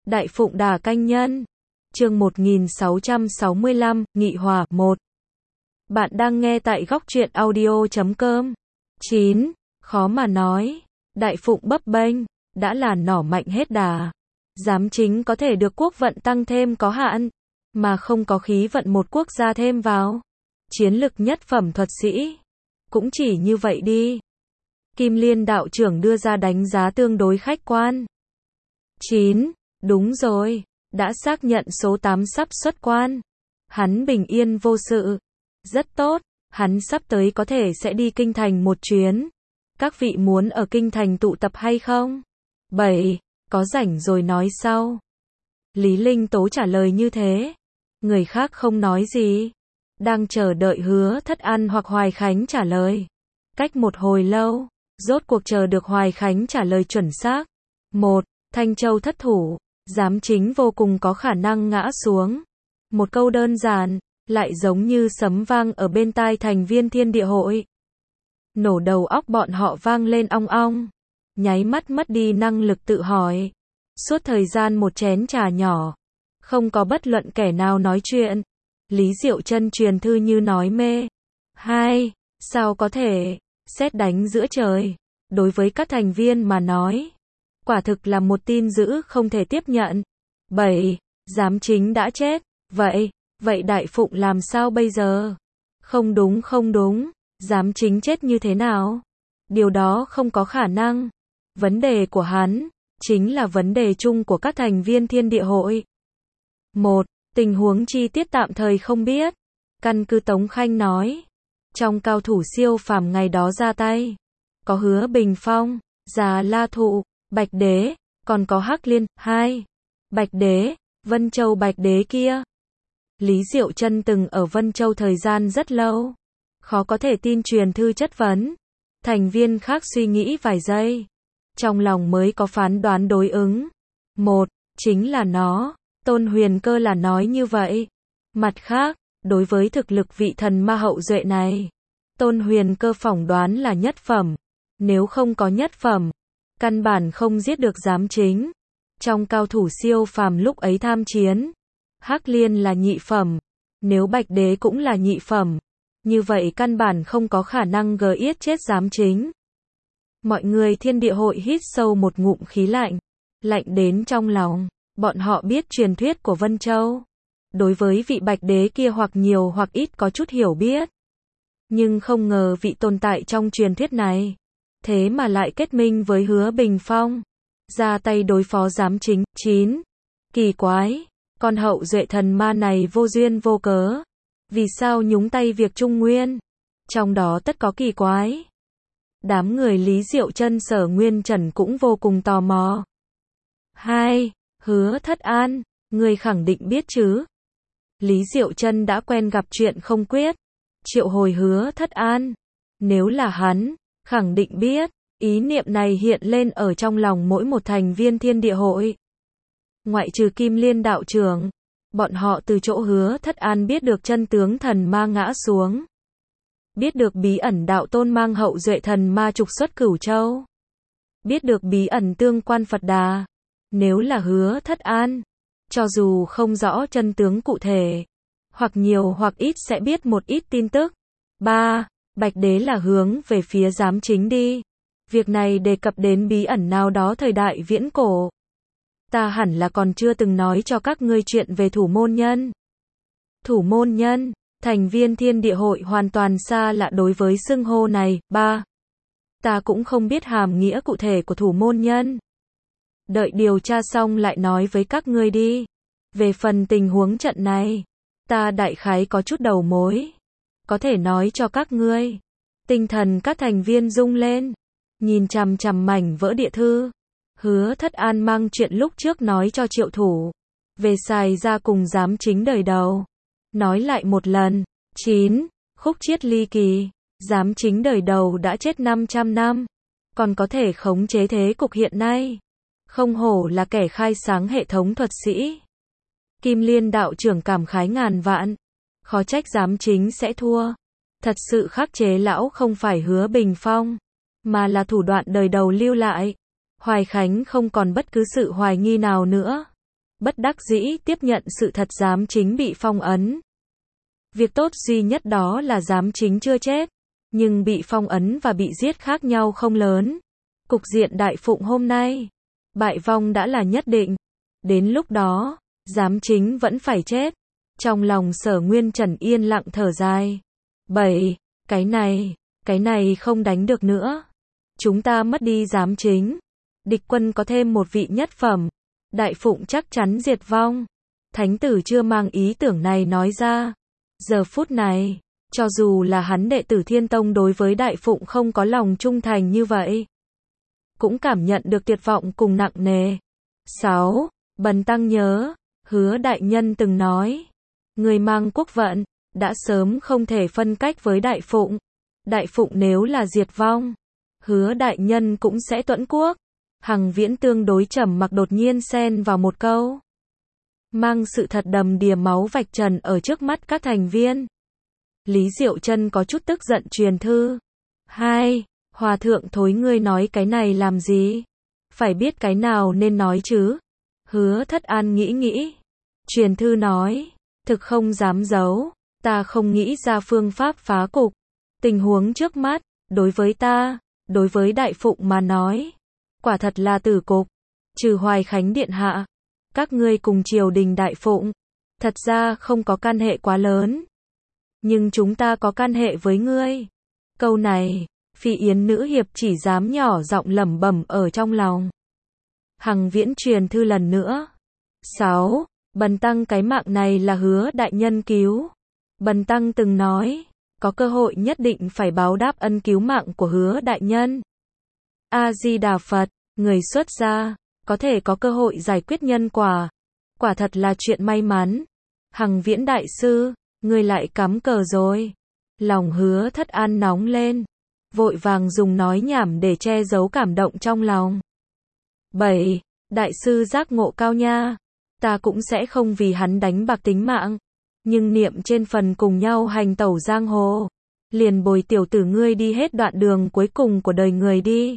Đại Phụng Đà Canh Nhân. Chương 1665, Nghị Hòa 1. Bạn đang nghe tại góc truyện audio.com. 9. Khó mà nói. Đại Phụng bấp bênh, đã là nỏ mạnh hết đà. Giám chính có thể được quốc vận tăng thêm có hạn, mà không có khí vận một quốc gia thêm vào. Chiến lực nhất phẩm thuật sĩ. Cũng chỉ như vậy đi. Kim Liên đạo trưởng đưa ra đánh giá tương đối khách quan. 9. Đúng rồi, đã xác nhận số 8 sắp xuất quan. Hắn bình yên vô sự. Rất tốt, hắn sắp tới có thể sẽ đi kinh thành một chuyến. Các vị muốn ở kinh thành tụ tập hay không? 7. Có rảnh rồi nói sau. Lý Linh Tố trả lời như thế. Người khác không nói gì. Đang chờ đợi Hứa Thất An hoặc Hoài Khánh trả lời. Cách một hồi lâu, rốt cuộc chờ được Hoài Khánh trả lời chuẩn xác. 1. Thanh Châu thất thủ, giám chính vô cùng có khả năng ngã xuống. Một câu đơn giản, lại giống như sấm vang ở bên tai thành viên thiên địa hội. Nổ đầu óc bọn họ vang lên ong ong. Nháy mắt mất đi năng lực tự hỏi. Suốt thời gian một chén trà nhỏ, không có bất luận kẻ nào nói chuyện. Lý Diệu Chân truyền thư như nói mê. 2. Sao có thể, sét đánh giữa trời. Đối với các thành viên mà nói, quả thực là một tin dữ không thể tiếp nhận. 7. Giám chính đã chết. Vậy Đại Phụng làm sao bây giờ? Không đúng. Giám chính chết như thế nào? Điều đó không có khả năng. Vấn đề của hắn chính là vấn đề chung của các thành viên thiên địa hội. 1. Tình huống chi tiết tạm thời không biết. Căn cứ Tống Khanh nói, trong cao thủ siêu phàm ngày đó ra tay, có Hứa Bình Phong, Già La Thụ, Bạch Đế, còn có Hắc Liên. 2. Bạch Đế, Vân Châu Bạch Đế kia. Lý Diệu Chân từng ở Vân Châu thời gian rất lâu, khó có thể tin truyền thư chất vấn. Thành viên khác suy nghĩ vài giây, trong lòng mới có phán đoán đối ứng. 1. Chính là nó. Tôn Huyền Cơ là nói như vậy. Mặt khác, đối với thực lực vị thần ma hậu duệ này, Tôn Huyền Cơ phỏng đoán là nhất phẩm. Nếu không có nhất phẩm, căn bản không giết được giám chính. Trong cao thủ siêu phàm lúc ấy tham chiến, Hắc Liên là nhị phẩm. Nếu Bạch Đế cũng là nhị phẩm, như vậy căn bản không có khả năng giết chết giám chính. Mọi người thiên địa hội hít sâu một ngụm khí lạnh. Lạnh đến trong lòng. Bọn họ biết truyền thuyết của Vân Châu. Đối với vị Bạch Đế kia hoặc nhiều hoặc ít có chút hiểu biết. Nhưng không ngờ vị tồn tại trong truyền thuyết này, thế mà lại kết minh với Hứa Bình Phong, ra tay đối phó giám chính. 9. Kỳ quái, con hậu duệ thần ma này vô duyên vô cớ. Vì sao nhúng tay việc Trung Nguyên? Trong đó tất có kỳ quái. Đám người Lý Diệu Chân Sở Nguyên Trần cũng vô cùng tò mò. 2. Hứa Thất An, người khẳng định biết chứ? Lý Diệu Chân đã quen gặp chuyện không quyết. Triệu hồi Hứa Thất An. Nếu là hắn, khẳng định biết. Ý niệm này hiện lên ở trong lòng mỗi một thành viên thiên địa hội. Ngoại trừ Kim Liên đạo trưởng, bọn họ từ chỗ Hứa Thất An biết được chân tướng thần ma ngã xuống. Biết được bí ẩn đạo tôn mang hậu duệ thần ma trục xuất Cửu Châu. Biết được bí ẩn tương quan Phật Đà. Nếu là Hứa Thất An, cho dù không rõ chân tướng cụ thể, hoặc nhiều hoặc ít sẽ biết một ít tin tức. 3. Bạch Đế là hướng về phía giám chính đi. Việc này đề cập đến bí ẩn nào đó thời đại viễn cổ. Ta hẳn là còn chưa từng nói cho các ngươi chuyện về Thủ Môn Nhân. Thủ Môn Nhân, thành viên thiên địa hội hoàn toàn xa lạ đối với xưng hô này. 3. Ta cũng không biết hàm nghĩa cụ thể của Thủ Môn Nhân. Đợi điều tra xong lại nói với các ngươi đi. Về phần tình huống trận này, ta đại khái có chút đầu mối, có thể nói cho các ngươi. Tinh thần các thành viên rung lên, nhìn chằm chằm mảnh vỡ địa thư. Hứa Thất An mang chuyện lúc trước nói cho Triệu Thủ, về xài ra cùng giám chính đời đầu. Nói lại một lần. 9. Khúc chiết ly kỳ, giám chính đời đầu đã chết 500 năm, còn có thể khống chế thế cục hiện nay. Không hổ là kẻ khai sáng hệ thống thuật sĩ. Kim Liên đạo trưởng cảm khái ngàn vạn. Khó trách giám chính sẽ thua. Thật sự khắc chế lão không phải Hứa Bình Phong, mà là thủ đoạn đời đầu lưu lại. Hoài Khánh không còn bất cứ sự hoài nghi nào nữa. bất đắc dĩ tiếp nhận sự thật giám chính bị phong ấn. Việc tốt duy nhất đó là giám chính chưa chết, nhưng bị phong ấn và bị giết khác nhau không lớn. Cục diện Đại Phụng hôm nay, bại vong đã là nhất định. Đến lúc đó, giám chính vẫn phải chết. Trong lòng Sở Nguyên Trần yên lặng thở dài. 7. Cái này không đánh được nữa. Chúng ta mất đi giám chính. Địch quân có thêm một vị nhất phẩm. Đại Phụng chắc chắn diệt vong. Thánh tử chưa mang ý tưởng này nói ra. Giờ phút này, cho dù là hắn đệ tử Thiên Tông đối với Đại Phụng không có lòng trung thành như vậy, cũng cảm nhận được tuyệt vọng cùng nặng nề. 6. Bần tăng nhớ, Hứa đại nhân từng nói, người mang quốc vận, đã sớm không thể phân cách với Đại Phụng. Đại Phụng nếu là diệt vong, Hứa đại nhân cũng sẽ tuẫn quốc. Hằng Viễn tương đối trầm mặc đột nhiên xen vào một câu, mang sự thật đầm đìa máu vạch trần ở trước mắt các thành viên. Lý Diệu Trân có chút tức giận truyền thư. 2. Hòa thượng thối ngươi nói cái này làm gì? Phải biết cái nào nên nói chứ? Hứa Thất An nghĩ. Truyền thư nói, thực không dám giấu, ta không nghĩ ra phương pháp phá cục. Tình huống trước mắt, đối với ta, đối với Đại Phụng mà nói, quả thật là tử cục. Trừ Hoài Khánh điện hạ, các ngươi cùng triều đình Đại Phụng, thật ra không có can hệ quá lớn. Nhưng chúng ta có can hệ với ngươi. Câu này, Phi Yến nữ hiệp chỉ dám nhỏ giọng lẩm bẩm ở trong lòng. Hằng Viễn truyền thư lần nữa. 6. Bần tăng cái mạng này là Hứa đại nhân cứu. Bần tăng từng nói, có cơ hội nhất định phải báo đáp ân cứu mạng của Hứa đại nhân. A-di-đà Phật, người xuất gia, có thể có cơ hội giải quyết nhân quả. Quả thật là chuyện may mắn. Hằng Viễn đại sư, ngươi lại cắm cờ rồi. Lòng Hứa Thất An nóng lên, vội vàng dùng nói nhảm để che giấu cảm động trong lòng. 7. Đại sư giác ngộ cao nha. Ta cũng sẽ không vì hắn đánh bạc tính mạng. Nhưng niệm trên phần cùng nhau hành tẩu giang hồ. Liền bồi tiểu tử ngươi đi hết đoạn đường cuối cùng của đời người đi.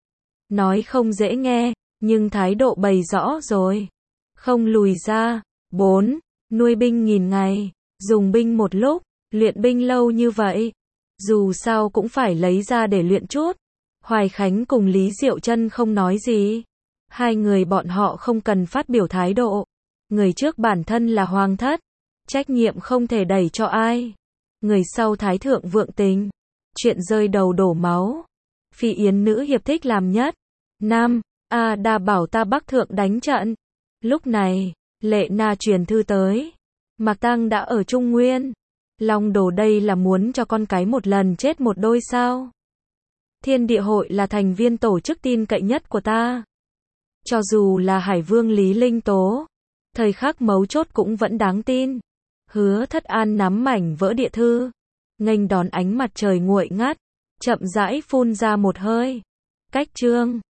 Nói không dễ nghe, nhưng thái độ bày rõ rồi. Không lùi ra. 4. Nuôi binh nghìn ngày, dùng binh một lúc, luyện binh lâu như vậy. Dù sao cũng phải lấy ra để luyện chút. Hoài Khánh cùng Lý Diệu Trân không nói gì. Hai người bọn họ không cần phát biểu thái độ. Người trước bản thân là hoàng thất, trách nhiệm không thể đẩy cho ai. Người sau thái thượng vượng tình, chuyện rơi đầu đổ máu. Phi Yến nữ hiệp thích làm nhất. 5. Đa bảo ta Bắc thượng đánh trận. Lúc này, Lệ Na truyền thư tới. Mạc Tăng đã ở Trung Nguyên. Long Đồ đây là muốn cho con cái một lần chết một đôi sao? Thiên Địa Hội là thành viên tổ chức tin cậy nhất của ta. Cho dù là Hải Vương Lý Linh Tố, thời khắc mấu chốt cũng vẫn đáng tin. Hứa Thất An nắm mảnh vỡ địa thư, nghênh đón ánh mặt trời nguội ngắt, chậm rãi phun ra một hơi. Cách chương